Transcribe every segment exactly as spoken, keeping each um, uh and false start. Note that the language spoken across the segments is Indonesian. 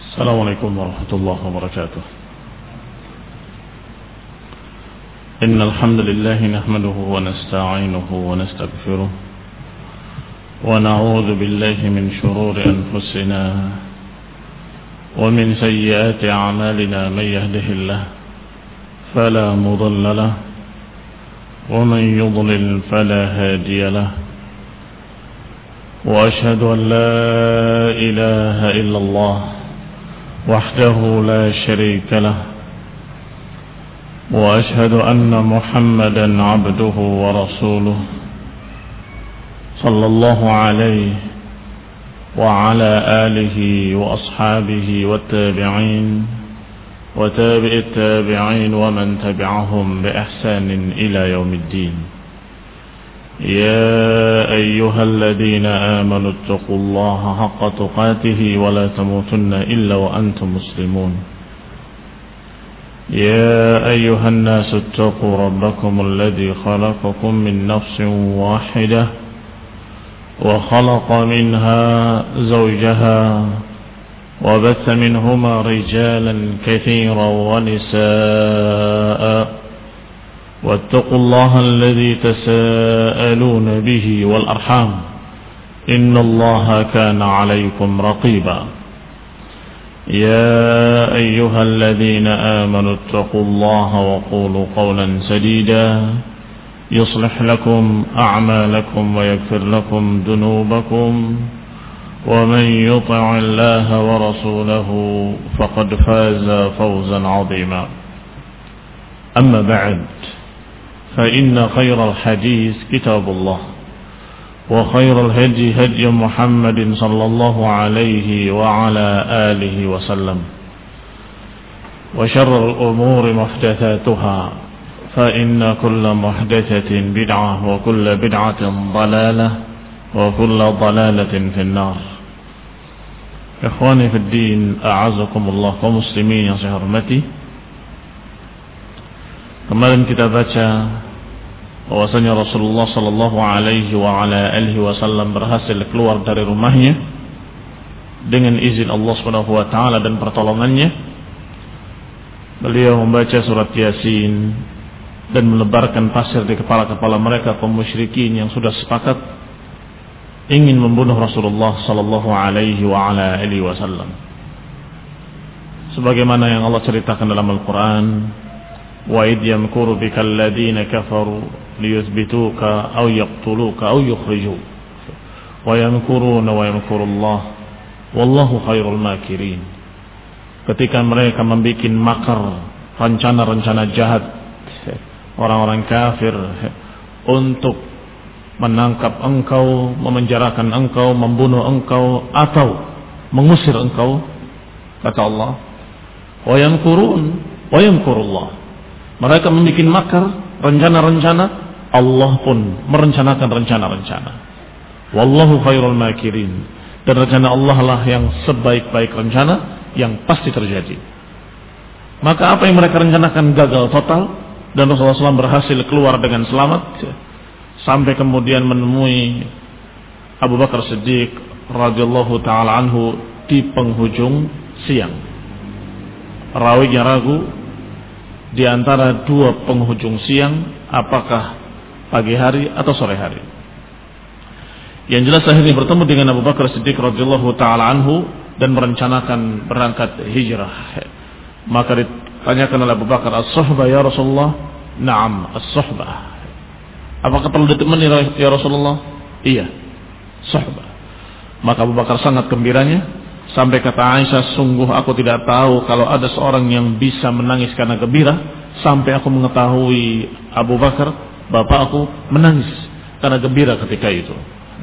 السلام عليكم ورحمة الله وبركاته. إن الحمد لله نحمده ونستعينه ونستغفره ونعوذ بالله من شرور أنفسنا ومن سيئات أعمالنا. من يهده الله فلا مضل له ومن يضلل فلا هادي له، وأشهد أن لا إله إلا الله وحده لا شريك له، وأشهد أن محمدا عبده ورسوله صلى الله عليه وعلى آله وأصحابه والتابعين وتابع التابعين ومن تبعهم بإحسان إلى يوم الدين. يا أيها الذين آمنوا اتقوا الله حق تقاته ولا تموتن إلا وأنتم مسلمون. يا أيها الناس اتقوا ربكم الذي خلقكم من نفس واحدة وخلق منها زوجها وبث منهما رجالا كثيرا ونساء، واتقوا الله الذي تساءلون به والأرحام إن الله كان عليكم رقيبا. يا أيها الذين آمنوا اتقوا الله وقولوا قولا سديدا يصلح لكم أعمالكم ويغفر لكم ذنوبكم، ومن يطع الله ورسوله فقد فاز فوزا عظيما. أما بعد، فإن خير الحديث كتاب الله، وخير الهدي هدي محمد صلى الله عليه وعلى آله وسلم، وشر الأمور محدثاتها، فإن كل محدثة بدعة وكل بدعة ضلالة وكل ضلالة في النار. إخواني في الدين، أعزكم الله kaum muslimin yang saya hormati. Kemarin kita baca bahwasanya Rasulullah sallallahu alaihi wa ala alihi wasallam berhasil keluar dari rumahnya dengan izin Allah Subhanahu wa taala dan pertolongannya. Beliau membaca surat Yasin dan melebarkan pasir di kepala-kepala mereka kaum musyrikin yang sudah sepakat ingin membunuh Rasulullah sallallahu alaihi wa ala alihi wasallam. Sebagaimana yang Allah ceritakan dalam Al-Qur'an, wa idh yamkuru bikal ladzina kafaru liyuthbituka aw yaqtuluka aw yukhrijuk wa yamkuruna wa yamkurullah wallahu khairul makirin. Ketika mereka membuat makar, rencana-rencana jahat orang-orang kafir untuk menangkap engkau, memenjarakan engkau, membunuh engkau atau mengusir engkau, kata Allah, wa yamkurun wa yamkurullah. Mereka membuat makar, rencana-rencana, Allah pun merencanakan rencana-rencana. Wallahu khairul makirin. Dan rencana Allah lah yang sebaik-baik rencana yang pasti terjadi. Maka apa yang mereka rencanakan gagal total, dan Rasulullah shallallahu alaihi wasallam berhasil keluar dengan selamat, sampai kemudian menemui Abu Bakar Siddiq radhiyallahu taala anhu di penghujung siang. Rawinya ragu di antara dua penghujung siang, apakah pagi hari atau sore hari. Yang jelas akhirnya bertemu dengan Abu Bakar Siddiq radhiyallahu taala anhu dan merencanakan berangkat hijrah. Maka ditanyakan oleh Abu Bakar, "As-suhbah ya Rasulullah?" "Na'am, as-suhbah." "Apakah perlu ditemani ya Rasulullah?" "Iya, suhbah." Maka Abu Bakar sangat gembiranya, sampai kata Aisyah, "Sungguh aku tidak tahu kalau ada seorang yang bisa menangis karena gembira sampai aku mengetahui Abu Bakar, bapak aku, menangis karena gembira ketika itu."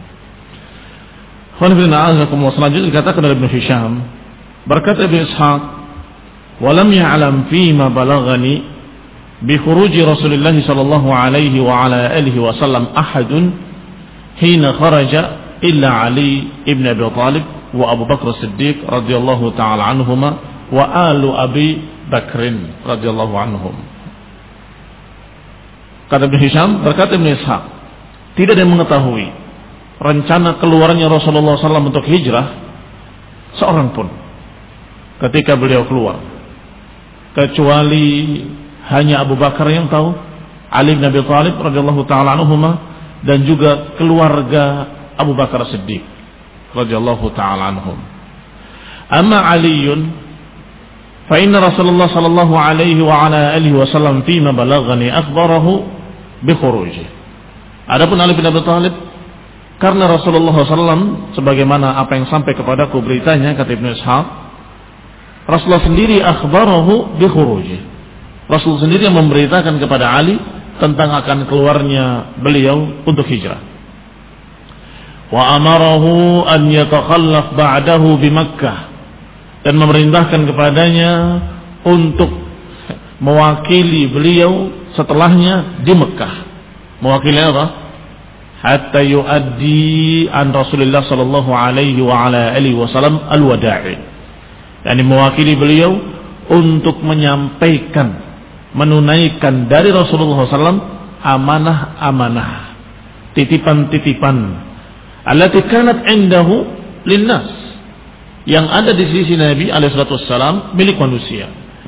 Selanjutnya dikatakan oleh Ibnu Hisham, berkata Ibnu Ishaq, "Walam ya'lam fima balaghani bi khuruji Rasulullah sallallahu alaihi wa ala alihi wasallam ahadun hina kharaja illa Ali ibn Abi Thalib wa Abu Bakar Siddiq radhiyallahu taala anhuma wa alu Abi Bakrin radhiyallahu anhum." Kata Ibnu Hisham, berkata Ibnu Ishaq, tidak ada yang mengetahui rencana keluarnya Rasulullah sallallahu alaihi wasallam untuk hijrah seorang pun ketika beliau keluar, kecuali hanya Abu Bakar yang tahu, Ali bin Abi Thalib radhiyallahu taala anhuma, dan juga keluarga Abu Bakar Siddiq radhiyallahu taala anhum. Amma Aliun fa inna Rasulullah sallallahu alaihi wa ala alihi wasallam fima balaghani akhbarahu bi khuruji. Adapun Ali bin Abi Thalib, karena Rasulullah sallallahu alaihi wasallam sebagaimana apa yang sampai kepadaku beritanya, kata Ibnu Ishaq, Rasulullah sendiri akhbarahu bi khuruji. Rasul sendiri yang memberitakan kepada Ali tentang akan keluarnya beliau untuk hijrah. Wa amarahu an yatakhallaf ba'dahu bi Makkah, dan memerintahkan kepadanya untuk mewakili beliau setelahnya di Mekah. Mewakili apa? Hatta yuaddi an Rasulullah sallallahu alaihi wa ala alihi wasallam al-wada'i. Yani mewakili beliau untuk menyampaikan, menunaikan dari Rasulullah sallallahu alaihi wasallam amanah-amanah, titipan-titipan allati kanat indahu linnas, yang ada di sisi Nabi alaihi salatu wasallam milik manusia.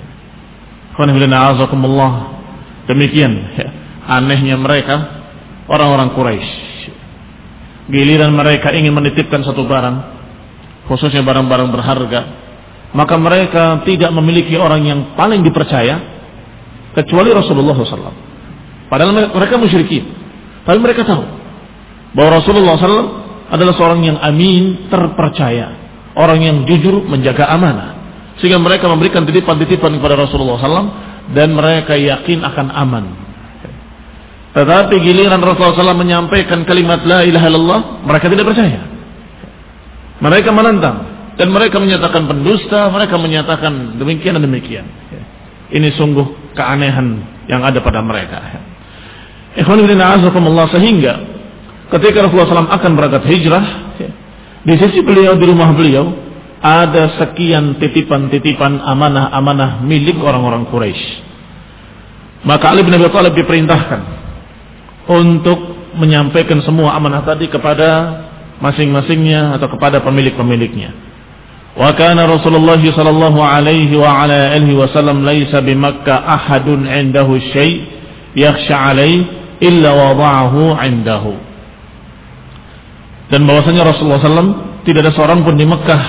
Demikian ya, anehnya mereka orang-orang Quraisy. Giliran mereka ingin menitipkan satu barang, khususnya barang-barang berharga, maka mereka tidak memiliki orang yang paling dipercaya kecuali Rasulullah sallallahu alaihi wasallam. Padahal mereka musyrikin, tapi mereka tahu bahwa Rasulullah sallallahu alaihi wasallam adalah seorang yang amin, terpercaya, orang yang jujur, menjaga amanah, sehingga mereka memberikan titipan-titipan kepada Rasulullah sallallahu alaihi wasallam dan mereka yakin akan aman. Tetapi giliran Rasulullah sallallahu alaihi wasallam menyampaikan kalimat la ilaha illallah, mereka tidak percaya. Mereka menentang dan mereka menyatakan pendusta, mereka menyatakan demikian dan demikian. Ini sungguh keanehan yang ada pada mereka. Ikhwan fillah azakumullah, sehingga ketika Rasulullah sallallahu alaihi wasallam akan berangkat hijrah, di sisi beliau, di rumah beliau ada sekian titipan-titipan amanah-amanah milik orang-orang Quraisy. Maka Ali bin Abi Thalib diperintahkan untuk menyampaikan semua amanah tadi kepada masing-masingnya atau kepada pemilik-pemiliknya. Wa kana Rasulullah sallallahu alaihi wa ala alihi wasallam laisa bi Makkah ahadun 'indahu syai' yakhsha 'alaihi illa wada'ahu 'indahu. Dan bahwasanya Rasulullah sallallahu alaihi wasallam tidak ada seorang pun di Mekah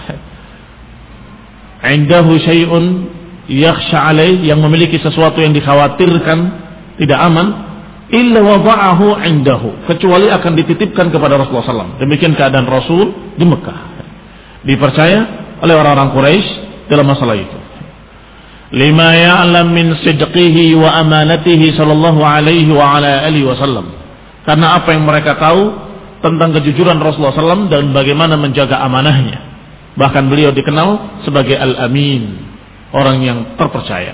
'indahu syai'un yakhsha 'alaihi, yang memiliki sesuatu yang dikhawatirkan tidak aman, illa wada'ahu 'indahu, kecuali akan dititipkan kepada Rasulullah sallallahu alaihi wasallam. Demikian keadaan Rasul di Mekah, dipercaya oleh orang-orang Quraisy dalam masalah itu. Lima ya'lam min sidqihi wa amanatihi sallallahu alaihi wa ala alihi wasallam, karena apa yang mereka tahu tentang kejujuran Rasulullah sallallahu alaihi wasallam dan bagaimana menjaga amanahnya. Bahkan beliau dikenal sebagai al-amin, orang yang terpercaya.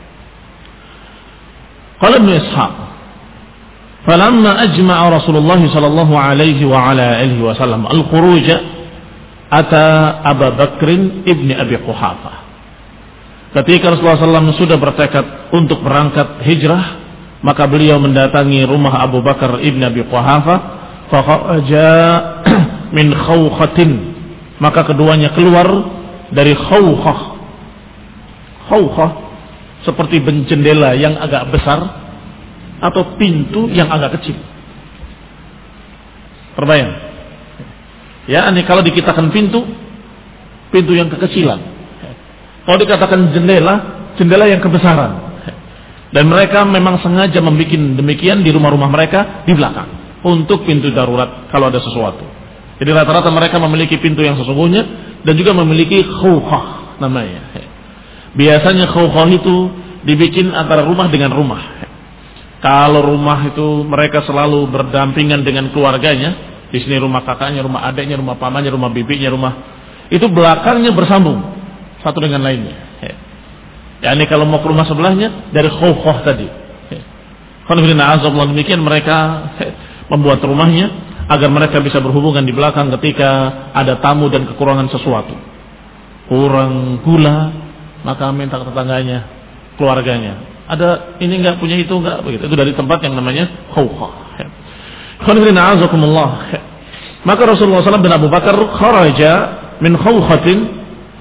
Qala Ibnu Ishaq, falamma ajma'a Rasulullah sallallahu alaihi wa ala alihi wasallam al-khuruj ata Abu Bakr ibn Abi Quhafah. Ketika Rasulullah sallallahu alaihi wasallam sudah bertekad untuk berangkat hijrah, maka beliau mendatangi rumah Abu Bakar ibn Abi Quhafah, fakharaja min khawkhatin, maka keduanya keluar dari khawkhah. Khawkhah seperti jendela yang agak besar atau pintu yang agak kecil. Terbayang? Ya, ini kalau dikatakan pintu, pintu yang kekecilan. Kalau dikatakan jendela, jendela yang kebesaran. Dan mereka memang sengaja membuat demikian di rumah-rumah mereka di belakang untuk pintu darurat kalau ada sesuatu. Jadi rata-rata mereka memiliki pintu yang sesungguhnya dan juga memiliki khawkhah namanya. Biasanya khawkhah itu dibikin antara rumah dengan rumah. Kalau rumah itu mereka selalu berdampingan dengan keluarganya, di sini rumah kakaknya, rumah adiknya, rumah pamannya, rumah bibinya, rumah itu belakangnya bersambung satu dengan lainnya. Ya, ini kalau mau ke rumah sebelahnya dari khawkhah tadi. Alhamdulillah, demikian mereka membuat rumahnya agar mereka bisa berhubungan di belakang ketika ada tamu dan kekurangan sesuatu. Kurang gula, maka minta ke tetangganya, keluarganya. Ada ini enggak, punya itu enggak, begitu. Itu dari tempat yang namanya khawkhah. Alhamdulillah. Maka Rasulullah sallallahu alaihi wasallam dan Abu Bakar kharaja min khawkhatin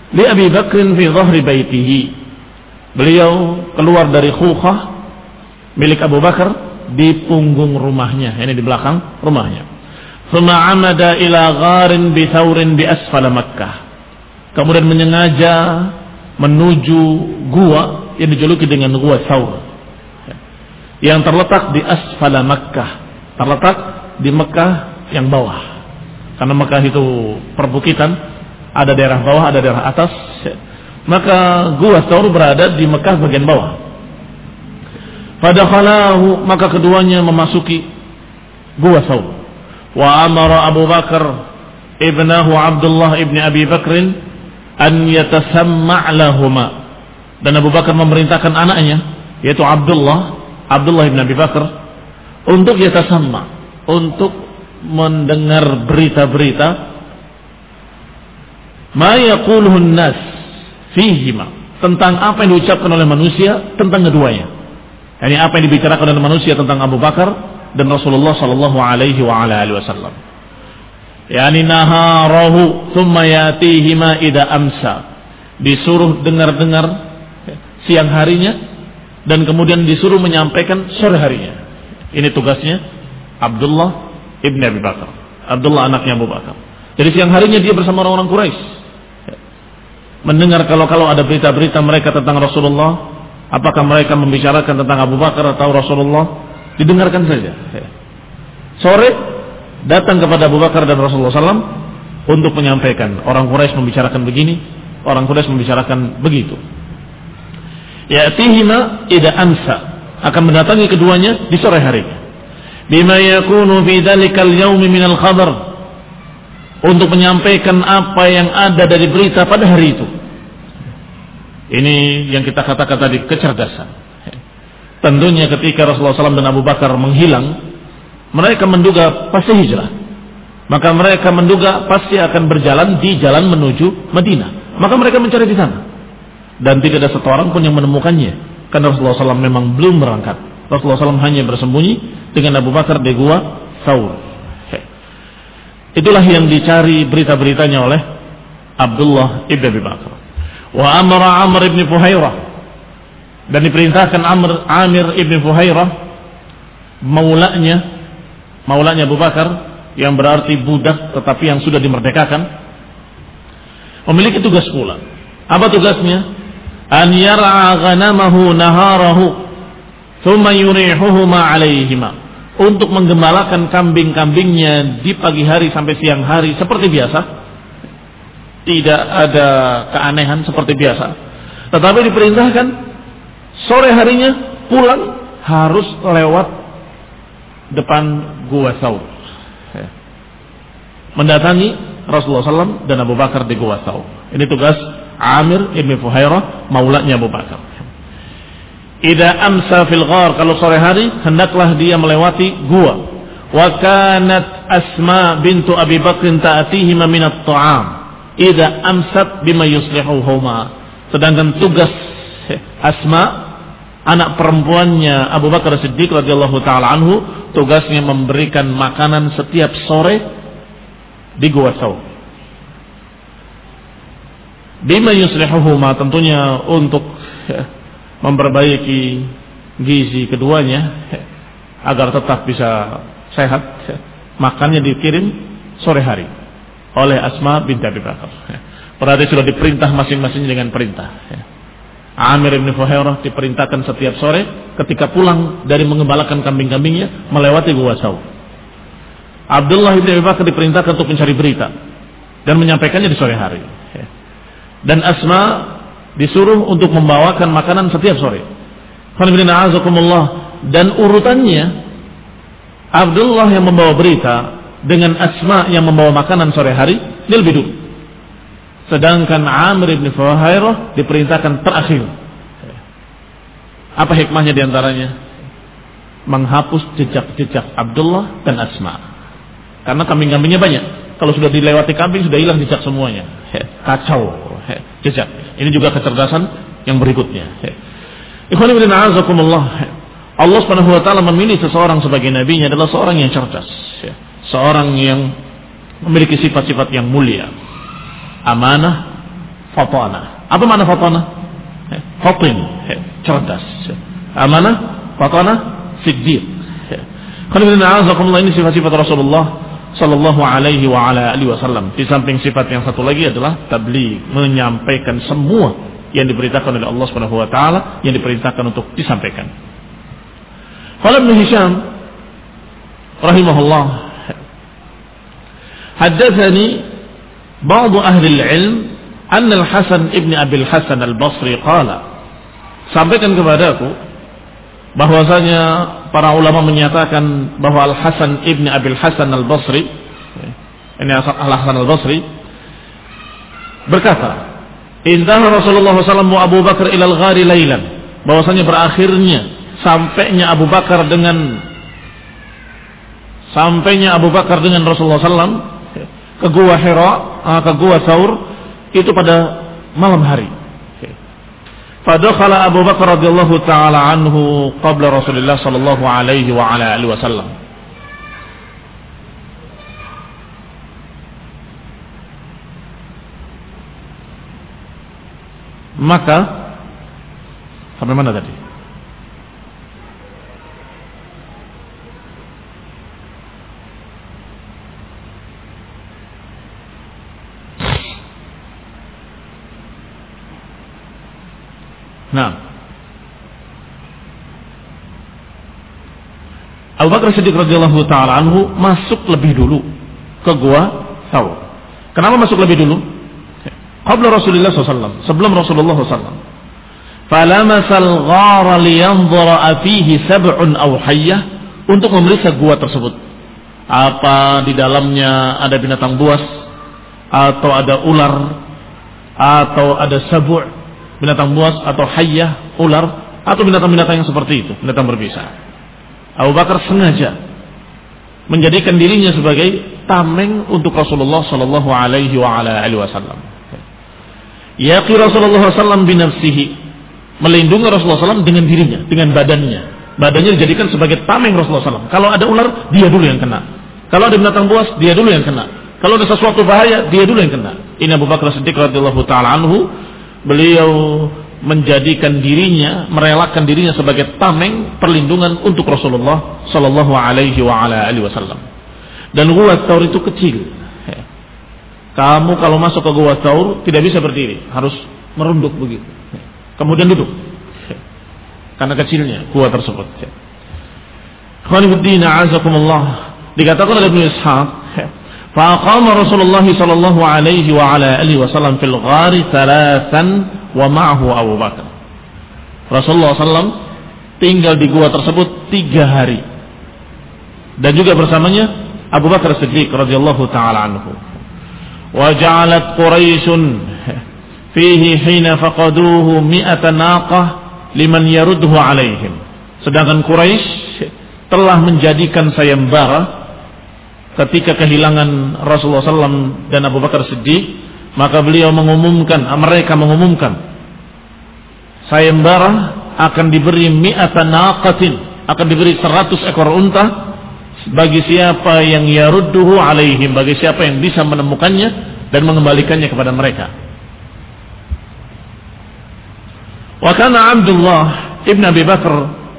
li Abi Bakrin fi dhahri baitihi. Beliau keluar dari Khukhah milik Abu Bakar di punggung rumahnya, ini di belakang rumahnya. Thumma amada ila gharin bi thawrin bi asfala Makkah. Kemudian menyengaja menuju gua yang dijuluki dengan Gua Thawr, yang terletak di asfala Makkah, terletak di Mekah yang bawah. Karena Mekah itu perbukitan, ada daerah bawah, ada daerah atas. Maka Gua Thawr berada di Mekah bagian bawah. Fadakhalahu, maka keduanya memasuki Gua Thawr. Wa amara Abu Bakar ibnahu Abdullah ibni Abi Bakrin an yatasamma' lahuma. Dan Abu Bakar memerintahkan anaknya, yaitu Abdullah, Abdullah ibn Abi Bakar, untuk yatasamma', untuk mendengar berita-berita ma yaquluhu an-nas fihima, tentang apa yang diucapkan oleh manusia tentang keduanya. Yani apa yang dibicarakan oleh manusia tentang Abu Bakar dan Rasulullah sallallahu alaihi wa ala alihi wasallam. Yani naharahu thumma yatihima ida amsa, disuruh dengar-dengar siang harinya dan kemudian disuruh menyampaikan sore harinya. Ini tugasnya Abdullah ibn Abi Bakar, Abdullah anaknya Abu Bakar. Jadi siang harinya dia bersama orang-orang Quraisy, mendengar kalau-kalau ada berita-berita mereka tentang Rasulullah. Apakah mereka membicarakan tentang Abu Bakar atau Rasulullah, didengarkan saja. Sore datang kepada Abu Bakar dan Rasulullah sallallahu alaihi wasallam untuk menyampaikan, orang Quraisy membicarakan begini, orang Quraisy membicarakan begitu. Ya'tihima ida amsa, akan mendatangi keduanya di sore hari. Bima yakunu fi dzalikal yaumi minal khabar, untuk menyampaikan apa yang ada dari berita pada hari itu. Ini yang kita katakan tadi, kecerdasan. Tentunya ketika Rasulullah sallallahu alaihi wasallam dan Abu Bakar menghilang, mereka menduga pasti hijrah. Maka mereka menduga pasti akan berjalan di jalan menuju Madinah. Maka mereka mencari di sana. Dan tidak ada satu orang pun yang menemukannya. Karena Rasulullah sallallahu alaihi wasallam memang belum berangkat. Rasulullah sallallahu alaihi wasallam hanya bersembunyi dengan Abu Bakar di Gua Thawr. Itulah yang dicari berita-beritanya oleh Abdullah ibn Abi Bakar. Wa amara Amr ibn Fuhairah, dan diperintahkan Amr Amir ibn Fuhairah, maulanya maulanya Abu Bakar, yang berarti budak tetapi yang sudah dimerdekakan, memiliki tugas pula. Apa tugasnya? An yar'a ghanamahu naharahu thumma yurihuhuma alaihima, untuk menggembalakan kambing-kambingnya di pagi hari sampai siang hari seperti biasa. Tidak ada keanehan, seperti biasa. Tetapi diperintahkan sore harinya pulang harus lewat depan Gua Thawr, mendatangi Rasulullah sallallahu alaihi wasallam dan Abu Bakar di Gua Thawr. Ini tugas Amir ibn Fuhairah, maulanya Abu Bakar. Ida amsa fil ghar, kalau sore hari hendaklah dia melewati gua. Wa kanat Asma bintu Abi Bakr ta'atihima min at-ta'am ida amsat bima yuslihuhuma. Sedangkan tugas Asma, anak perempuannya Abu Bakar Siddiq radhiyallahu taala anhu, tugasnya memberikan makanan setiap sore di Gua Thawr. Bima yuslihuhuma, tentunya untuk memperbaiki gizi keduanya agar tetap bisa sehat. Makannya dikirim sore hari oleh Asma binti Abi Bakar. Berarti sudah diperintah masing-masing dengan perintah. Amir bin Fuhairah diperintahkan setiap sore ketika pulang dari mengembalakan kambing-kambingnya melewati Gua Thawr. Abdullah bin Abi Bakar diperintahkan untuk mencari berita dan menyampaikannya di sore hari. Dan Asma disuruh untuk membawakan makanan setiap sore. Dan urutannya, Abdullah yang membawa berita dengan Asma yang membawa makanan sore hari, dia lebih dulu. Sedangkan Amir bin Fuhairah diperintahkan terakhir. Apa hikmahnya diantaranya? Menghapus jejak-jejak Abdullah dan Asma. Karena kambing-kambingnya banyak. Kalau sudah dilewati kambing, sudah hilang jejak semuanya. Kacau jejak. Ini juga kecerdasan yang berikutnya. Ikhwan fillah a'azakumullah. Allah Subhanahu wa taala memilih seseorang sebagai nabinya adalah seorang yang cerdas, seorang yang memiliki sifat-sifat yang mulia, amanah, fatana. Apa makna fatana? Fatin, cerdas. Mana? Fatana, siddiq. Ini sifat-sifat Rasulullah sallallahu alaihi wa ala alihi wasallam. Di samping sifat yang satu lagi adalah tabligh, menyampaikan semua yang diberitakan oleh Allah Subhanahu wa taala, yang diperintahkan untuk disampaikan. Qala Ibnu Hisham rahimahullah, haddatsani ba'd ahli al-ilm anna al-Hasan ibn Abi al-Hasan al-Basri qala, sampaikan kepadaku bahwasanya para ulama menyatakan bahwa Al-Hasan ibn Abi al-Hasan al-Basri, ini Al-Hasan al-Basri berkata, intaha Rasulullah sallallahu alaihi wasallam wa Abu Bakar ila al-ghari lailan, bahwasanya berakhirnya sampainya Abu Bakar dengan sampainya Abu Bakar dengan Rasulullah sallallahu alaihi wasallam ke Gua Hira, ke Gua Tsaur itu pada malam hari. Fadakhala Abu Bakar radhiyallahu taala anhu qabla Rasulullah sallallahu alaihi wa ala alihi wasallam. Maka sampai mana tadi? Nah, Abu Bakar Siddiq radhiyallahu taala anhu masuk lebih dulu ke Gua Tsaur. Kenapa masuk lebih dulu? Qabla Rasulullah sallallahu alaihi wasallam, sebelum Rasulullah sallallahu alaihi wasallam. Falamasal ghara liyanzura fihi sab'un aw hayyah, untuk memeriksa gua tersebut. Apa di dalamnya ada binatang buas, atau ada ular, atau ada sabu', binatang buas, atau hayyah, ular, atau binatang-binatang yang seperti itu, binatang berbisa. Abu Bakar sengaja menjadikan dirinya sebagai tameng untuk Rasulullah sallallahu alaihi wa ala alihi wasallam. Yaqi Rasulullah sallallahu alaihi wasallam binafsihi, melindungi Rasulullah sallallahu alaihi wasallam dengan dirinya, dengan badannya. Badannya dijadikan sebagai tameng Rasulullah sallallahu alaihi wasallam. Kalau ada ular, dia dulu yang kena. Kalau ada binatang buas, dia dulu yang kena. Kalau ada sesuatu bahaya, dia dulu yang kena. Ini Abu Bakar Siddiq radhiyallahu taala anhu, beliau menjadikan dirinya, merelakan dirinya sebagai tameng perlindungan untuk Rasulullah sallallahu alaihi wa ala alihi wasallam. Dan Gua Tsaur itu kecil. Kamu kalau masuk ke Gua Tsaur tidak bisa berdiri, harus merunduk begitu. Kemudian duduk. Karena kecilnya gua tersebut. Khonifuddin a'azakumullah. Dikatakan oleh Ibnu Ishaq, faqama Rasulullah sallallahu alaihi wa ala alihi wasallam fil ghari thalathan wa ma'ahu Abu Bakar. Rasulullah sallallahu alaihi wasallam tinggal di gua tersebut tiga hari. Dan juga bersamanya Abu Bakar Siddiq radhiyallahu taala anhu. Wa ja'alat Quraisyun fihi hina faqaduhu mi'ata naqah liman yarudhu alaihim. Sedangkan Quraisy telah menjadikan sayembara ketika kehilangan Rasulullah sallallahu alaihi wasallam dan Abu Bakar Siddiq, maka beliau mengumumkan, mereka mengumumkan sayembara akan diberi mi'ata naqatin, akan diberi seratus ekor unta bagi siapa yang yarudduhu alaihim, bagi siapa yang bisa menemukannya dan mengembalikannya kepada mereka. Wa kana Abdullah ibn Abi Bakar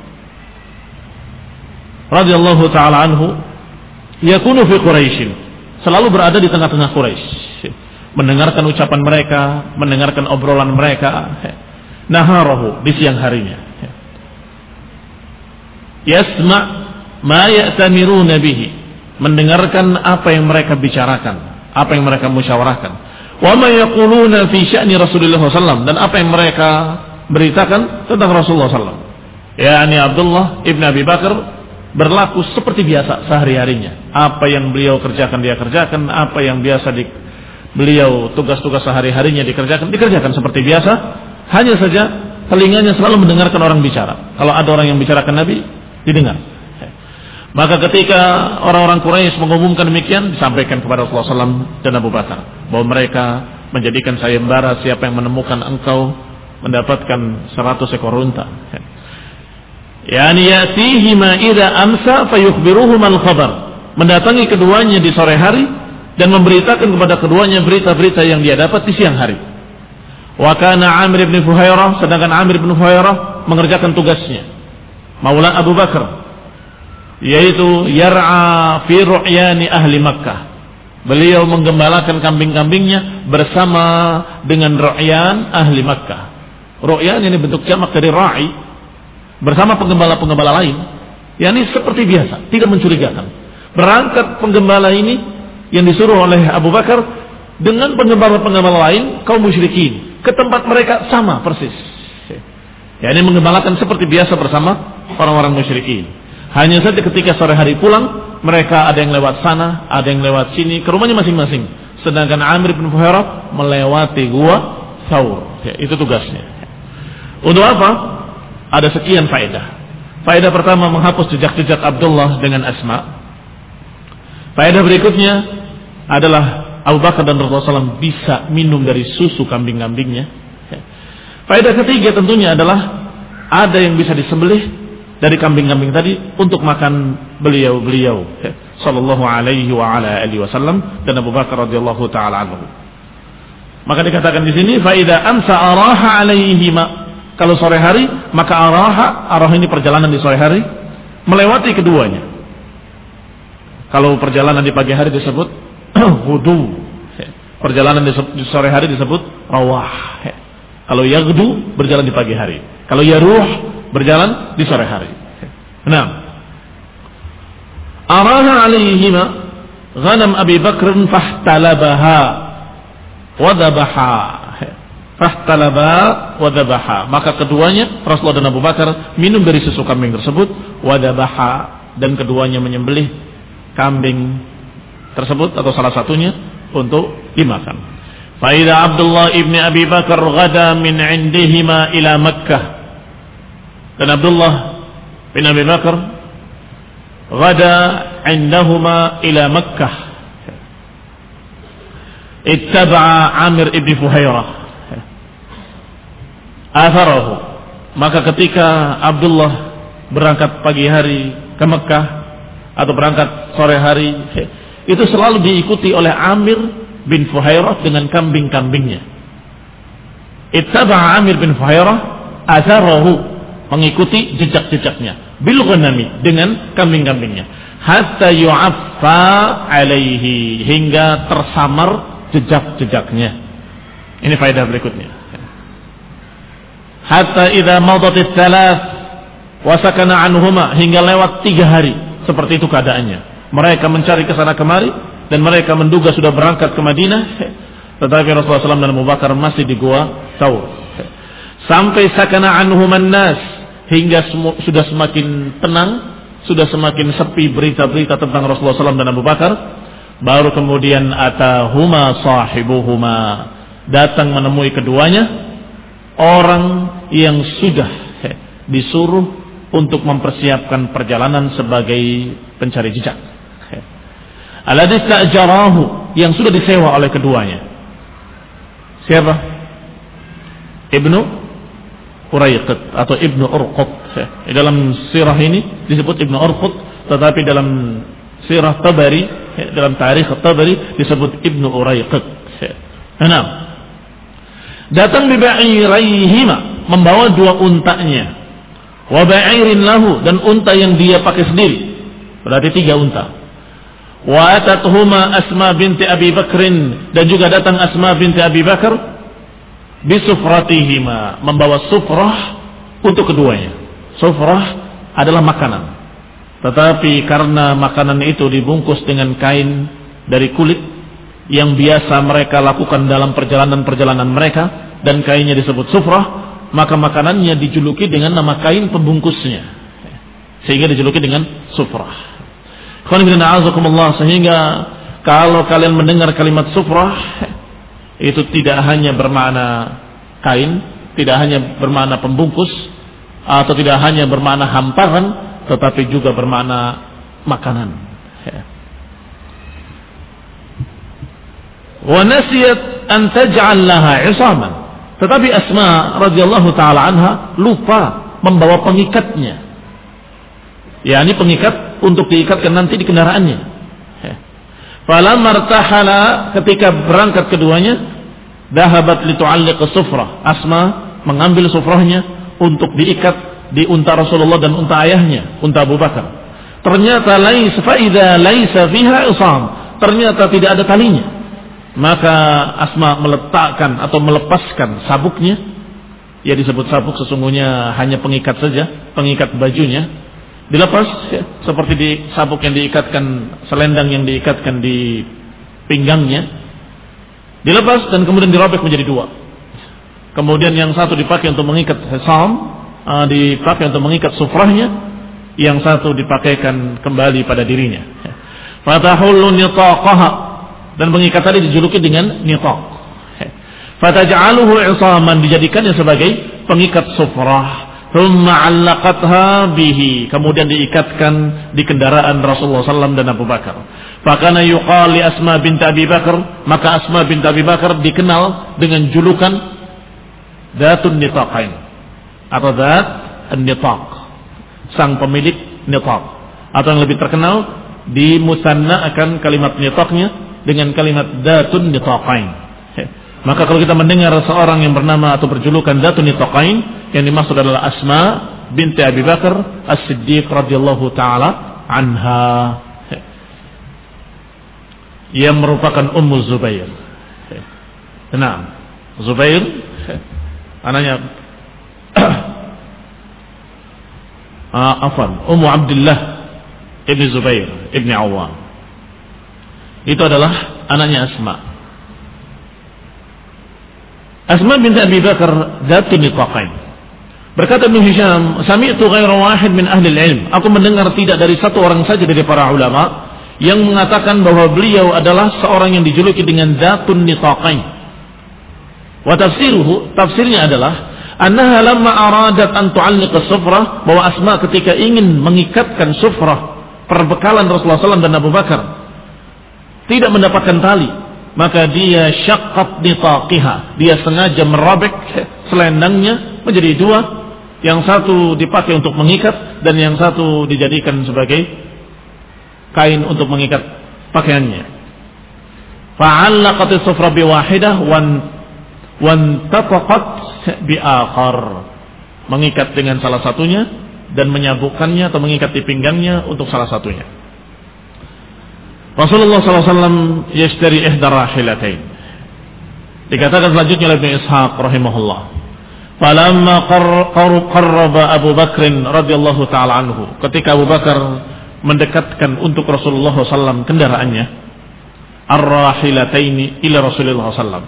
radhiyallahu taala anhu yakunu fi Quraisy, selalu berada di tengah-tengah Quraisy, mendengarkan ucapan mereka, mendengarkan obrolan mereka, naharahu, di siang harinya. Yasma' ma ya'tamiruna bihi, mendengarkan apa yang mereka bicarakan, apa yang mereka musyawarahkan. Wa ma yaquluna fi sya'ni Rasulullah sallallahu alaihi wasallam, dan apa yang mereka beritakan tentang Rasulullah sallallahu alaihi wasallam. Yani Abdullah ibn Abi Bakar berlaku seperti biasa sehari-harinya. Apa yang beliau kerjakan dia kerjakan, apa yang biasa di beliau tugas-tugas sehari-harinya dikerjakan, dikerjakan seperti biasa. Hanya saja telinganya selalu mendengarkan orang bicara. Kalau ada orang yang bicarakan Nabi, didengar. Maka ketika orang-orang Quraisy mengumumkan demikian, disampaikan kepada Rasulullah sallallahu alaihi wasallam dan Abu Bakar bahwa mereka menjadikan sayembara siapa yang menemukan engkau mendapatkan seratus ekor unta. Yani yatihi ma idza amsa fayukhbiruhum al-khabar, mendatangi keduanya di sore hari dan memberitakan kepada keduanya berita-berita yang dia dapat di siang hari. Wa kana Amir bin Fuhairah, sedangkan Amir bin Fuhairah mengerjakan tugasnya Maula Abu Bakar, yaitu yar'a fi ru'yani ahli Makkah. Beliau menggembalakan kambing-kambingnya bersama dengan ru'yan ahli Makkah. Ru'yan ini bentuk jamak dari ra'i, bersama penggembala-penggembala lain. Yani seperti biasa, tidak mencurigakan. Berangkat penggembala ini yang disuruh oleh Abu Bakar dengan penggembala-penggembala lain kaum musyrikin ke tempat mereka sama persis. Ya, ini menggembalakan seperti biasa bersama orang-orang musyrikin. Hanya saja ketika sore hari pulang, mereka ada yang lewat sana, ada yang lewat sini, ke rumahnya masing-masing. Sedangkan Amir bin Fuhairah melewati gua Thawr. Ya, itu tugasnya. Untuk apa? Ada sekian faedah. Faedah pertama, menghapus jejak-jejak Abdullah dengan Asma. Faedah berikutnya adalah Abu Bakar dan Rasulullah shallallahu alaihi wasallam bisa minum dari susu kambing-kambingnya. Faedah ketiga tentunya adalah ada yang bisa disembelih dari kambing-kambing tadi untuk makan beliau-beliau sallallahu alaihi wa ala alihi wasallam dan Abu Bakar radhiyallahu taala anhu. Maka dikatakan di sini faida amsa araha alaihima, kalau sore hari maka araha, arah ini perjalanan di sore hari melewati keduanya. Kalau perjalanan di pagi hari disebut wudu, perjalanan di sore hari disebut rawah. Kalau yaghdu berjalan di pagi hari, kalau yaruh berjalan di sore hari. Nah, araha alaihima ghanam Abi Bakr fahtalabaha wa dhabaha. Fahtalaba wa dhabaha. Maka keduanya Rasulullah dan Abu Bakar minum dari susu kambing tersebut, wa dhabaha, dan keduanya menyembelih kambing tersebut atau salah satunya untuk dimakan. Faida Abdullah ibni Abi Bakar ghada min indihima ila Makkah, dan Abdullah bin Abi Bakar ghada indahuma ila Makkah, ittaba'a Amir ibn Fuhairah atharahu. Maka ketika Abdullah berangkat pagi hari ke Makkah atau berangkat sore hari, itu selalu diikuti oleh Amir bin Fuhairah dengan kambing-kambingnya. Ittaba'a Amir bin Fuhairah atharahu, mengikuti jejak-jejaknya, bil ghanami, dengan kambing-kambingnya, hatta yu'affa alaihi, hingga tersamar jejak-jejaknya. Ini faedah berikutnya. Hatta idza madatit thalath wa sakana anhuma, hingga lewat tiga hari seperti itu keadaannya. Mereka mencari ke sana kemari dan mereka menduga sudah berangkat ke Madinah, tetapi Rasulullah shallallahu alaihi wasallam dan Abu Bakar masih di gua Thawr. Sampai sakana anhuman nas, hingga semu, sudah semakin tenang, sudah semakin sepi berita-berita tentang Rasulullah shallallahu alaihi wasallam dan Abu Bakar. Baru kemudian atahuma sahibuhuma, datang menemui keduanya orang yang sudah disuruh untuk mempersiapkan perjalanan sebagai pencari jejak. Alladhi sta'jarahu, yang sudah disewa oleh keduanya. Siapa? Ibnu Urayqit atau Ibnu Urqut. Di dalam sirah ini disebut Ibnu Urqut, tetapi dalam sirah Tabari, dalam tarikh Tabari disebut Ibnu Urayqit. Enam. Datang bi ba'iraihima, membawa dua untanya. Wa ba'irin lahu, dan unta yang dia pakai sendiri. Berarti tiga unta. Wa atatuhuma Asma binti Abi Bakrin, dan juga datang Asma binti Abi Bakar bisufratihima, membawa sufrah untuk keduanya. Sufrah adalah makanan, tetapi karena makanan itu dibungkus dengan kain dari kulit yang biasa mereka lakukan dalam perjalanan-perjalanan mereka, dan kainnya disebut sufrah, maka makanannya dijuluki dengan nama kain pembungkusnya, sehingga dijuluki dengan sufrah. Sehingga kalau kalian mendengar kalimat sufrah, itu tidak hanya bermakna kain, tidak hanya bermakna pembungkus, atau tidak hanya bermakna hamparan, tetapi juga bermakna makanan. Wa nasiyat an taj'al laha 'isaman, tetapi Asma radhiyallahu taala anha lupa membawa pengikatnya, yakni pengikat untuk diikatkan nanti di kendaraannya. Falamma martahala, ketika berangkat keduanya, Dhahabat litu'alliq sufrah. Asma mengambil sufrahnya untuk diikat di unta Rasulullah dan unta ayahnya, unta Abu Bakar. Ternyata laisa fa idza laisa fiha isam. Ternyata tidak ada talinya. Maka Asma meletakkan atau melepaskan sabuknya. Ya disebut sabuk, sesungguhnya hanya pengikat saja, pengikat bajunya. Dilepas ya, seperti di sabuk yang diikatkan, selendang yang diikatkan di pinggangnya. Dilepas dan kemudian dirobek menjadi dua. Kemudian yang satu dipakai untuk mengikat hisam, uh, dipakai untuk mengikat sufrahnya, yang satu dipakaikan kembali pada dirinya. Fatahullu nitaqaha, dan mengikat tadi dijuluki dengan nitaq. Fataj'aluhu isaman, dijadikannya sebagai pengikat sufrah. Thumma 'allaqatha bihi, kemudian diikatkan di kendaraan Rasulullah sallallahu alaihi wasallam dan Abu Bakar. Fakana yuqal li Asma bint Abi Bakar, maka Asma bint Abi Bakar dikenal dengan julukan Dzatun Nitaqain atau Dzat an-Nitaq, sang pemilik nitaq, atau yang lebih terkenal dimusanna akan kalimat nitaqnya dengan kalimat Dzatun Nitaqain. Maka kalau kita mendengar seorang yang bernama atau berjulukan Dzatun Nitaqain, yang dimaksud adalah Asma binti Abi Bakar As-Siddiq radhiyallahu taala anha, yang merupakan Ummu Zubair. Nah, Zubair anaknya ah, afan Ummu Abdullah ibni Zubair ibni Awwam. Itu adalah anaknya Asma. Asma binti Abi Bakar Dzatun Nitaqain. Berkata Ibnu Hisham, sami'tu ghaira wahid min ahli al-ilm. Aku mendengar tidak dari satu orang saja dari para ulama yang mengatakan bahwa beliau adalah seorang yang dijuluki dengan Dzatun Nitaqain. Wa tafsiruhu, tafsirnya adalah annaha lamma aradat an tu'alliq as-sufrah, bahwa Asma ketika ingin mengikatkan sufrah, perbekalan Rasulullah sallallahu alaihi wasallam dan Abu Bakar, tidak mendapatkan tali, maka dia syaqqat nitaqiha, dia sengaja merobek selendangnya menjadi dua, yang satu dipakai untuk mengikat dan yang satu dijadikan sebagai kain untuk mengikat pakaiannya. Fa'allaqat as-sufra biwahidah wan wantataqat biakhar, mengikat dengan salah satunya dan menyabukkannya atau mengikat di pinggangnya untuk salah satunya. Rasulullah sallallahu alaihi wasallam yashtari ihda rahilatain. Dikatakan selanjutnya oleh Ibnu Ishaq rahimahullah, falamma qarraba Abu Bakr radhiyallahu taala anhu, ketika Abu Bakar mendekatkan untuk Rasulullah sallallahu alaihi wasallam kendaraannya, ar-rahilataini ila Rasulullah sallallahu alaihi wasallam,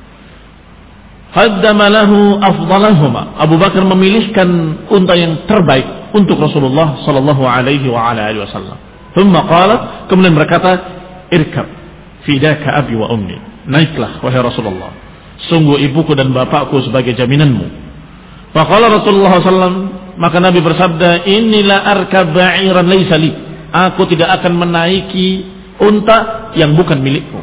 qaddama lahu afdalahuma, Abu Bakar memilihkan unta yang terbaik untuk Rasulullah sallallahu alaihi wa ala alihi wasallam. Thumma qala, kemudian berkata, irkab fidaka abi wa ummi, naiklah wahai Rasulullah, sungguh ibuku dan bapakku sebagai jaminanmu. Faqala Rasulullah sallallahu alaihi wasallam, maka Nabi bersabda, inilah arkab ba'iran laysa li, aku tidak akan menaiki unta yang bukan milikku.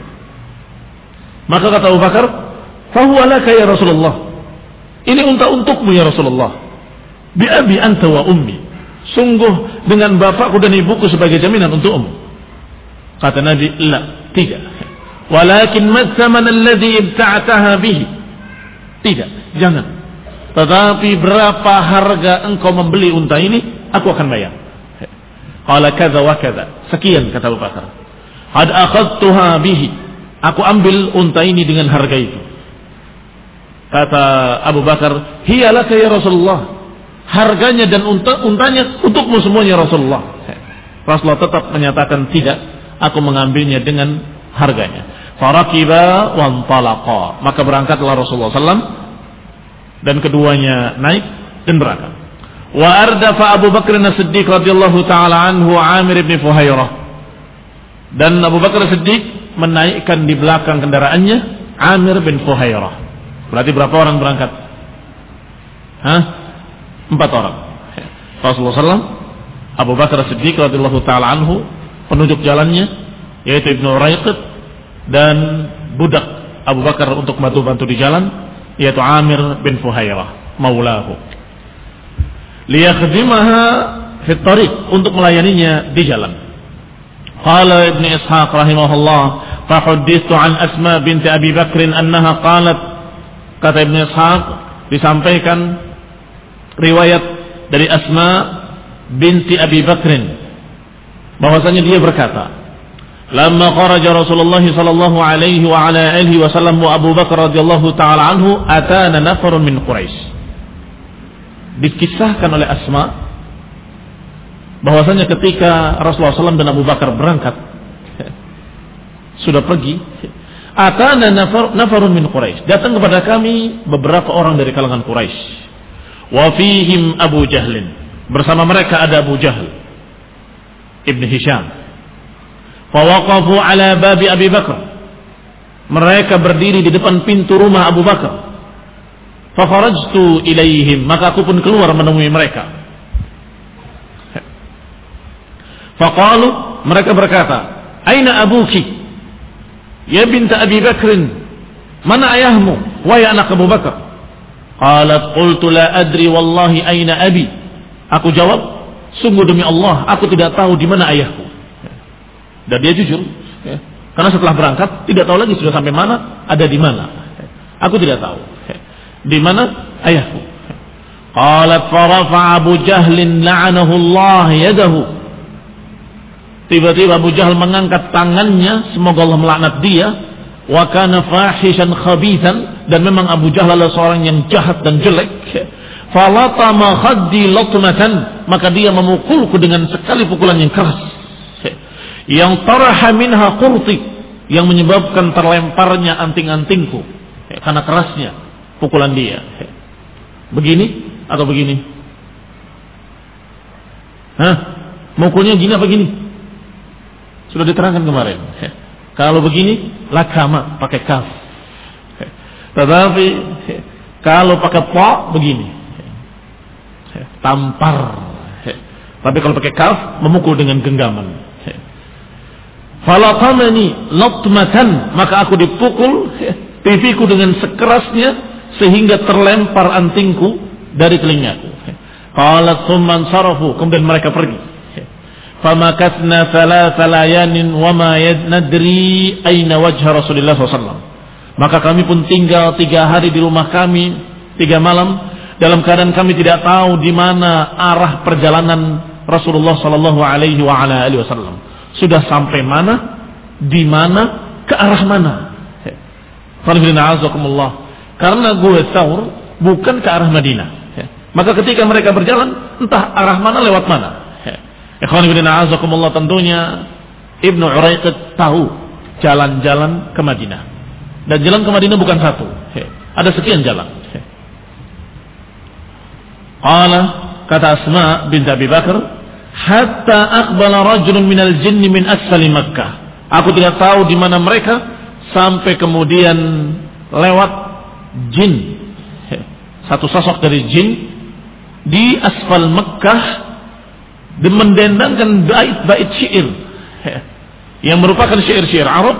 Maka kata Abu Bakar, fahuwa laka ya Rasulullah, ini unta untukmu ya Rasulullah. Bi abi anta wa ummi, sungguh dengan bapakku dan ibuku sebagai jaminan untukmu. Kata Nabi, la, tidak. Walakin matsaman alladhi ibta'ataha bihi, tidak, jangan. Tetapi berapa harga engkau membeli unta ini, aku akan bayar. Qala kadza wa kadza, sekian kata Abu Bakar. Had akhadtuha bihi, aku ambil unta ini dengan harga itu. Kata Abu Bakar, hiya laka ya Rasulullah, harganya dan unta, untanya untukmu semuanya Rasulullah. Rasulullah tetap menyatakan tidak, aku mengambilnya dengan harganya. Farakiba wantalaqa, maka berangkatlah Rasulullah sallallahu alaihi wasallam dan keduanya naik dan berangkat. Wa ardafa Abu Bakr as-Siddiq radhiyallahu taala anhu Amir bin Fuhairah, dan Abu Bakar as-Siddiq menaikkan di belakang kendaraannya Amir bin Fuhairah. Berarti berapa orang berangkat? Hah? Empat orang. Rasulullah sallallahu alaihi wasallam, Abu Bakar as-Siddiq radhiyallahu taala anhu, penunjuk jalannya yaitu Ibnu Uraiqid, dan budak Abu Bakar untuk bantu-bantu di jalan yaitu Amir bin Fuhairah maulahu, liyakhdimaha fi tariq, untuk melayaninya di jalan. Qala Ibnu Ishaq rahimahullah, fa huddithu an Asma binti Abi Bakr annaha qalat, kata Ibnu Ishaq disampaikan riwayat dari Asma binti Abi Bakr bahwasanya dia berkata, lamma kharaja Rasulullah sallallahu alaihi wa ala alihi wasallam wa Abu Bakar radhiyallahu taala anhu atana nafarun min Quraisy. Dikisahkan oleh Asma bahwasanya ketika Rasulullah sallallahu alaihi wasallam dan Abu Bakar berangkat sudah pergi, atana nafar, nafarun min Quraisy, datang kepada kami beberapa orang dari kalangan Quraisy. Wa fihim Abu Jahlin, bersama mereka ada Abu Jahl Ibn Hisham. Fawaqafu ala babi Abi Bakar, mereka berdiri di depan pintu rumah Abu Bakar. Fakharajtu ilaihim, maka aku pun keluar menemui mereka. Faqalu, mereka berkata, aina abuki ya binta Abi Bakrin, mana ayahmu wahai anak Abu Bakar? Qalat qultu la adri wallahi aina abi, aku jawab, sungguh demi Allah aku tidak tahu di mana ayahku. Dan dia jujur, ya. Karena setelah berangkat tidak tahu lagi sudah sampai mana, ada di mana. Aku tidak tahu di mana ayahku. Qalat farafa Abu Jahlin la'anahu Allah yadahu. Tiba-tiba Abu Jahal mengangkat tangannya, semoga Allah melaknat dia. Wa kana fahishan khabithan, dan memang Abu Jahal adalah seorang yang jahat dan jelek. Falatama khaddi latmatan, maka dia memukulku dengan sekali pukulan yang keras. Yang taraha minha qurti, yang menyebabkan terlemparnya anting-antingku karena kerasnya pukulan dia. Begini atau begini? Hah? Mukulnya gini apa gini? Sudah diterangkan kemarin. Kalau begini lakama pakai kaf. Tetapi kalau pakai pa begini, tampar. Tapi kalau pakai kaf memukul dengan genggaman. Falatamani latmatan, maka aku dipukul pipiku dengan sekerasnya sehingga terlempar antingku dari telingaku. Qalat tsumma sarafu, kemudian mereka pergi. Famakatna thalatha layanin wa ma nadri aina wajha Rasulullah sallallahu alaihi wasallam. Maka kami pun tinggal tiga hari di rumah kami, tiga malam, dalam keadaan kami tidak tahu di mana arah perjalanan Rasulullah sallallahu alaihi wa ala alihi wasallam. Sudah sampai mana, di mana, ke arah mana. Karena Gua Tsaur bukan ke arah Madinah. Maka ketika mereka berjalan, entah arah mana lewat mana. Tentunya Ibnu Uraiqid tahu jalan-jalan ke Madinah. Dan jalan ke Madinah bukan satu. Ada sekian jalan. Qala, kata Asma bint Abi Bakar, hatta aqbala rajulun minal jinni min asfali Makkah. Aku tidak tahu di mana mereka sampai kemudian lewat jin, satu sosok dari jin di asfal Makkah dan mendendangkan bait-bait syair yang merupakan syair-syair Arab.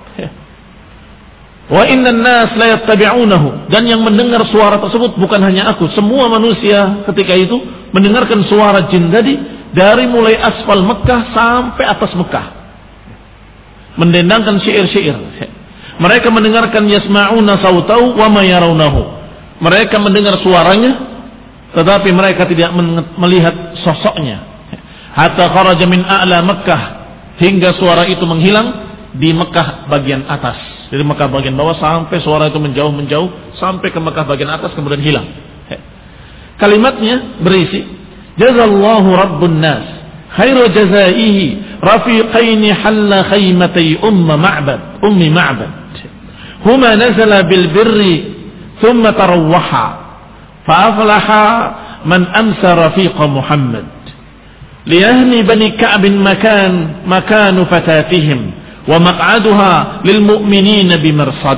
Wa innan nas la yattabi'unahu, dan yang mendengar suara tersebut bukan hanya aku, semua manusia ketika itu mendengarkan suara jin tadi dari mulai asfal Mekah sampai atas Mekah, mendendangkan syair-syair. Mereka mendengarkan yasma'una sautau wa ma yarawnahu, mereka mendengar suaranya tetapi mereka tidak melihat sosoknya. Hatta kharaja min a'la Mekah, hingga suara itu menghilang di Mekah bagian atas. Dari Mekah bagian bawah sampai suara itu menjauh-menjauh sampai ke Mekah bagian atas kemudian hilang. Kalimatnya berisi, jazallahu rabbun nas khairu jazaihi rafiqaini halla khaymatay umma ma'bad ummi ma'bad huma nazala bil birri thumma tarawwaha fa aflaha man amsa rafiqa Muhammad liyahni bani Ka'b makan makanu fatatihim wa maq'aduha lil mu'minina bimarsad.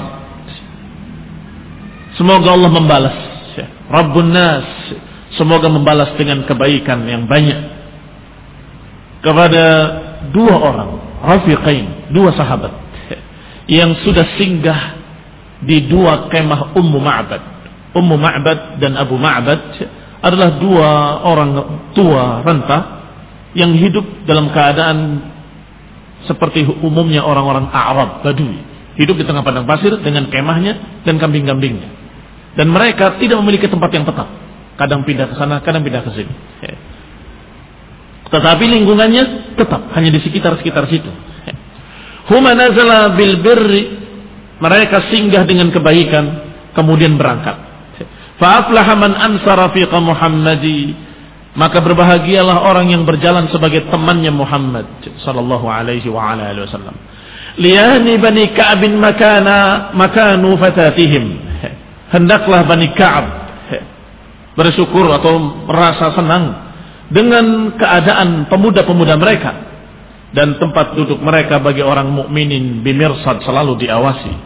Semoga Allah membalas, Rabbun Nas, semoga membalas dengan kebaikan yang banyak kepada dua orang rafiqain, dua sahabat yang sudah singgah di dua kemah Ummu Ma'bad. Ummu Ma'bad dan Abu Ma'bad adalah dua orang tua renta yang hidup dalam keadaan seperti umumnya orang-orang Arab Badui, hidup di tengah padang pasir dengan kemahnya dan kambing-kambingnya. Dan mereka tidak memiliki tempat yang tetap, kadang pindah ke sana, kadang pindah ke sini. Tetapi lingkungannya tetap hanya di sekitar-sekitar situ. Huma nazala bil birri, mereka singgah dengan kebaikan kemudian berangkat. Fa aflaha man ansara fi Muhammadi, maka berbahagialah orang yang berjalan sebagai temannya Muhammad sallallahu alaihi wa ala alihi wasallam. Liyani bani Ka'ab makana makanu fatatihim, hendaklah bani Ka'ab bersyukur atau merasa senang dengan keadaan pemuda-pemuda mereka dan tempat duduk mereka bagi orang mukminin bimirsad, selalu diawasi.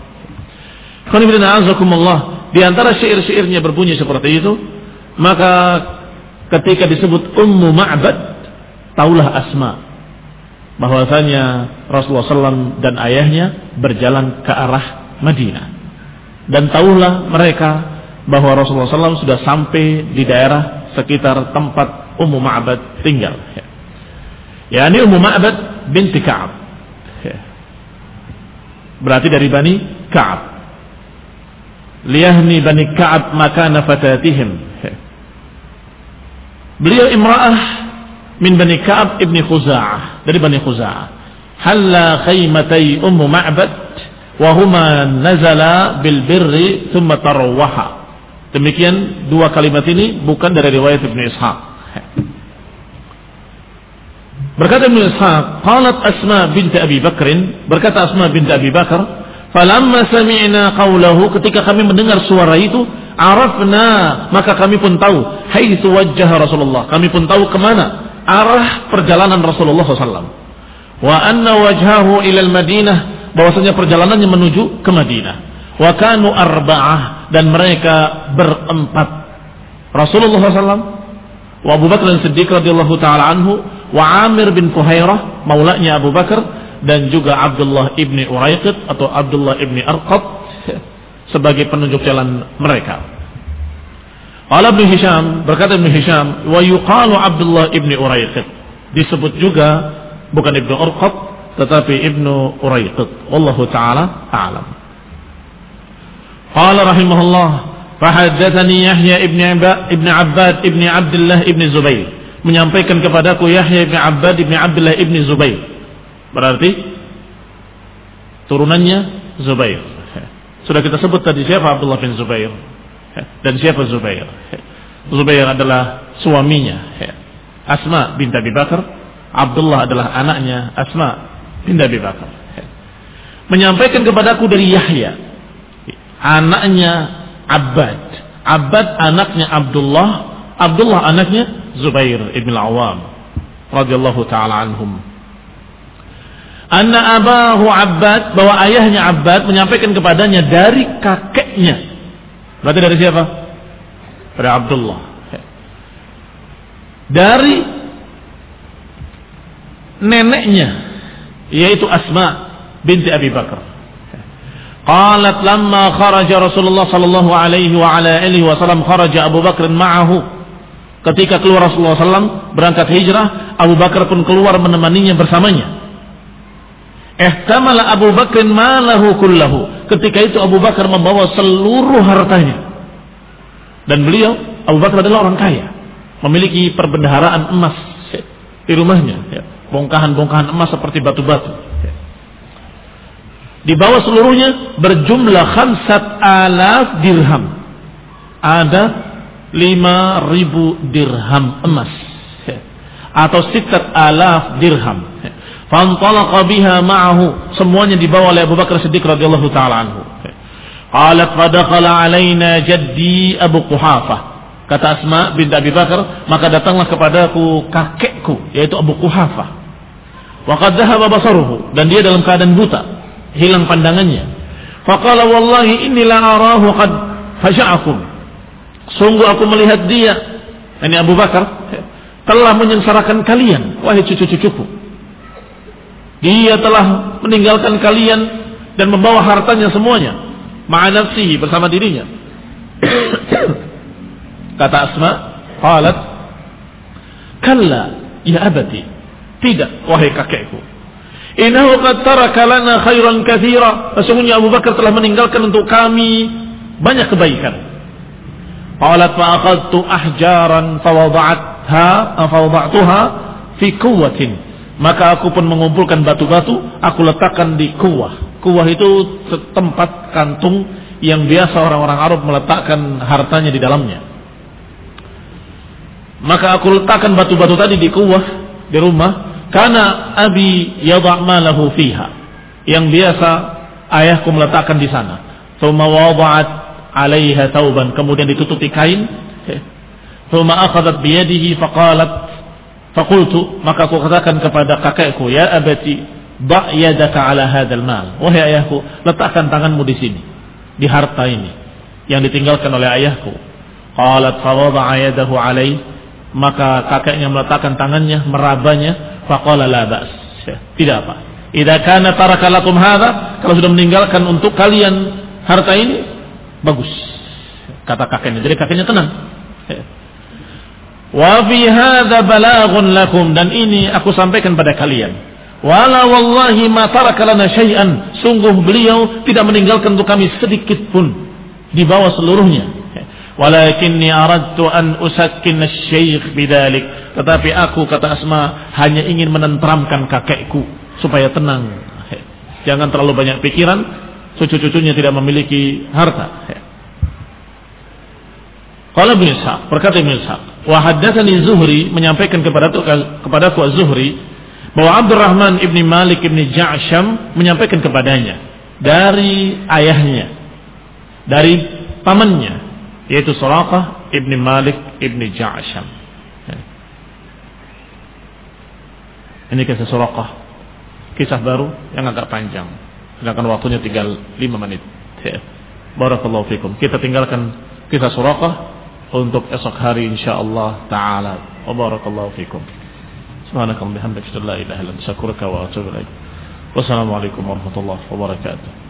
Di antara syair-syairnya berbunyi seperti itu, maka ketika disebut Ummu Ma'bad, taulah Asma bahwasanya Rasulullah shallallahu alaihi wasallam dan ayahnya berjalan ke arah Madinah, dan taulah mereka bahwa Rasulullah shallallahu alaihi wasallam sudah sampai di daerah sekitar tempat Ummu Ma'bad tinggal. Ya, ini Ummu Ma'bad binti Ka'ab, berarti dari Bani Ka'ab. Liyahni Bani Ka'ab makana fatatihim. Beliau imra'ah min Bani Ka'ab ibni Khuza'ah, dari Bani Khuza'ah. Halla khaymatay Ummu Ma'bad wa huma nazala bil birri thumma tarawwaha. Demikian dua kalimat ini bukan dari riwayat Ibnu Ishaq. Berkata Ibnu Ishaq, qalat Asma binti Abi Bakrin, berkata Asma binti Abi Bakar, falamma sami'na qawlahu, ketika kami mendengar suara itu, arafna, maka kami pun tahu, haitsu wajjaha Rasulullah, kami pun tahu kemana arah perjalanan Rasulullah shallallahu alaihi wasallam. Wa anna wajhahu ilal Madinah, bahwasanya perjalanannya menuju ke Madinah. Wa kanu arba'ah, dan mereka berempat, Rasulullah shallallahu alaihi wasallam, wa Abu Bakar Siddiq radhiyallahu taala anhu, wa Amir bin Fuhairah maulanya Abu Bakar, dan juga Abdullah ibni Uraiqid atau Abdullah ibni Arqad sebagai penunjuk jalan mereka. Qala Ibnu Hisham, berkata Ibnu Hisham, wa yuqalu Abdullah ibni Uraiqid, disebut juga bukan Ibnu Arqad tetapi Ibnu Uraiqid, wallahu taala a'lam. Qala rahimahullah, fahaddatsani Yahya ibni ibni Abbad ibni Abdullah ibni Zubair, menyampaikan kepadaku Yahya ibni Abbad ibni Abdullah ibni Zubair, berarti turunannya Zubair. Sudah kita sebut tadi siapa Abdullah bin Zubair dan siapa Zubair. Zubair adalah suaminya Asma binti Abi Bakar, Abdullah adalah anaknya Asma binti Abi Bakar. Menyampaikan kepadaku dari Yahya, anaknya Abbad, Abbad anaknya Abdullah, Abdullah anaknya Zubair ibn al-Awwam radhiyallahu taala anhum. Anna abahu Abbad, bahwa ayahnya Abbad menyampaikan kepadanya dari kakeknya. Berarti dari siapa? Dari Abdullah. Dari neneknya, yaitu Asma binti Abi Bakar. Qalat lamma kharaja Rasulullah sallallahu alaihi wa ala alihi wasallam, kharaja Abu Bakar ma'ahu. Ketika keluar Rasulullah sallallahu alaihi wasallam berangkat hijrah, Abu Bakar pun keluar menemaninya bersamanya. Ihtamala Abu Bakar malahu kullahu. Ketika itu Abu Bakar membawa seluruh hartanya. Dan beliau, Abu Bakar adalah orang kaya, memiliki perbendaharaan emas di rumahnya, bongkahan-bongkahan emas seperti batu-batu. Dibawa seluruhnya berjumlah khamsat alaf dirham. Ada lima ribu dirham emas, atau sitat alaf dirham. Fantalaqa biha ma'ahu, semuanya dibawa oleh Abu Bakar Siddiq radhiyallahu taala anhu. Qalat fadakhala alaina jaddi Abu Quhafah. Kata Asma binti Abi Bakar, maka datanglah kepadaku kakekku, yaitu Abu Quhafah. Wa qad dhahaba basaruhu, dan dia dalam keadaan buta, hilang pandangannya. Faqala wallahi inni la arahu qad fasha'akum. Sungguh aku melihat dia, ini Abu Bakar, telah menyengsarakan kalian, wahai cucu-cucuku. Dia telah meninggalkan kalian dan membawa hartanya semuanya, ma'a nafsihi, bersama dirinya. Kata Asma, qalat, kalla ya abati, tidak wahai kakekku. Innahu qad taraka lana khairan katsira. Sesungguhnya Abu Bakar telah meninggalkan untuk kami banyak kebaikan. Qalat fa akhadtu ahjaran fa wada'atha fa wada'tuha fi quwwatin. Maka aku pun mengumpulkan batu-batu, aku letakkan di kuwah. Kuwah itu tempat kantung yang biasa orang-orang Arab meletakkan hartanya di dalamnya. Maka aku letakkan batu-batu tadi di kuwah di rumah. Karena abi yadha' malahu fiha, yang biasa ayahku meletakkan di sana. Thumma wada'at 'alaiha thawban, kemudian ditutupi kain. Thumma akhadhat bi yadihi faqalat, faqultu, maka aku katakan kepada kakekku, ya abati, da' yadaka 'ala hadzal mal. Wahai ayahku, letakkan tanganmu di sini, di harta ini yang ditinggalkan oleh ayahku. Qalat fa wada'a yadahu 'alaihi, maka kakeknya meletakkan tangannya, merabanya. Faqala la ba's, tidak apa. Idza kana taraka lakum hadza, kalau sudah meninggalkan untuk kalian harta ini, bagus, kata kakeknya. Jadi kakeknya tenang. Wa fi hadza balaghun lakum, dan ini aku sampaikan pada kalian. Wala wallahi ma taraka lana syai'an, sungguh beliau tidak meninggalkan untuk kami sedikit pun, dibawa seluruhnya. Walakinni aradtu an usakkin asy-syaikh bidzalik, tetapi aku, kata Asma, hanya ingin menenteramkan kakekku supaya tenang. Jangan terlalu banyak pikiran, cucu-cucunya tidak memiliki harta. Qala Ibnu Ishaq, berkata Ibnu Ishaq, wa haddatsani Zuhri, menyampaikan kepada kepadaku Az-Zuhri bahwa Abdurrahman ibni Malik ibni Ja'sham menyampaikan kepadanya dari ayahnya, dari pamannya, yaitu Suraqah ibni Malik ibni Ja'sham. Ini kisah Suraqah, kisah baru yang agak panjang, sedangkan waktunya tinggal lima menit. Barakallahu fikum. Kita tinggalkan kisah Suraqah untuk esok hari insyaallah taala. Wa barakallahu fikum. Subhanakallahumma bihamdika, la ilaha illa anta, astaghfiruka wa atubu ilaik. Wassalamualaikum warahmatullahi wabarakatuh.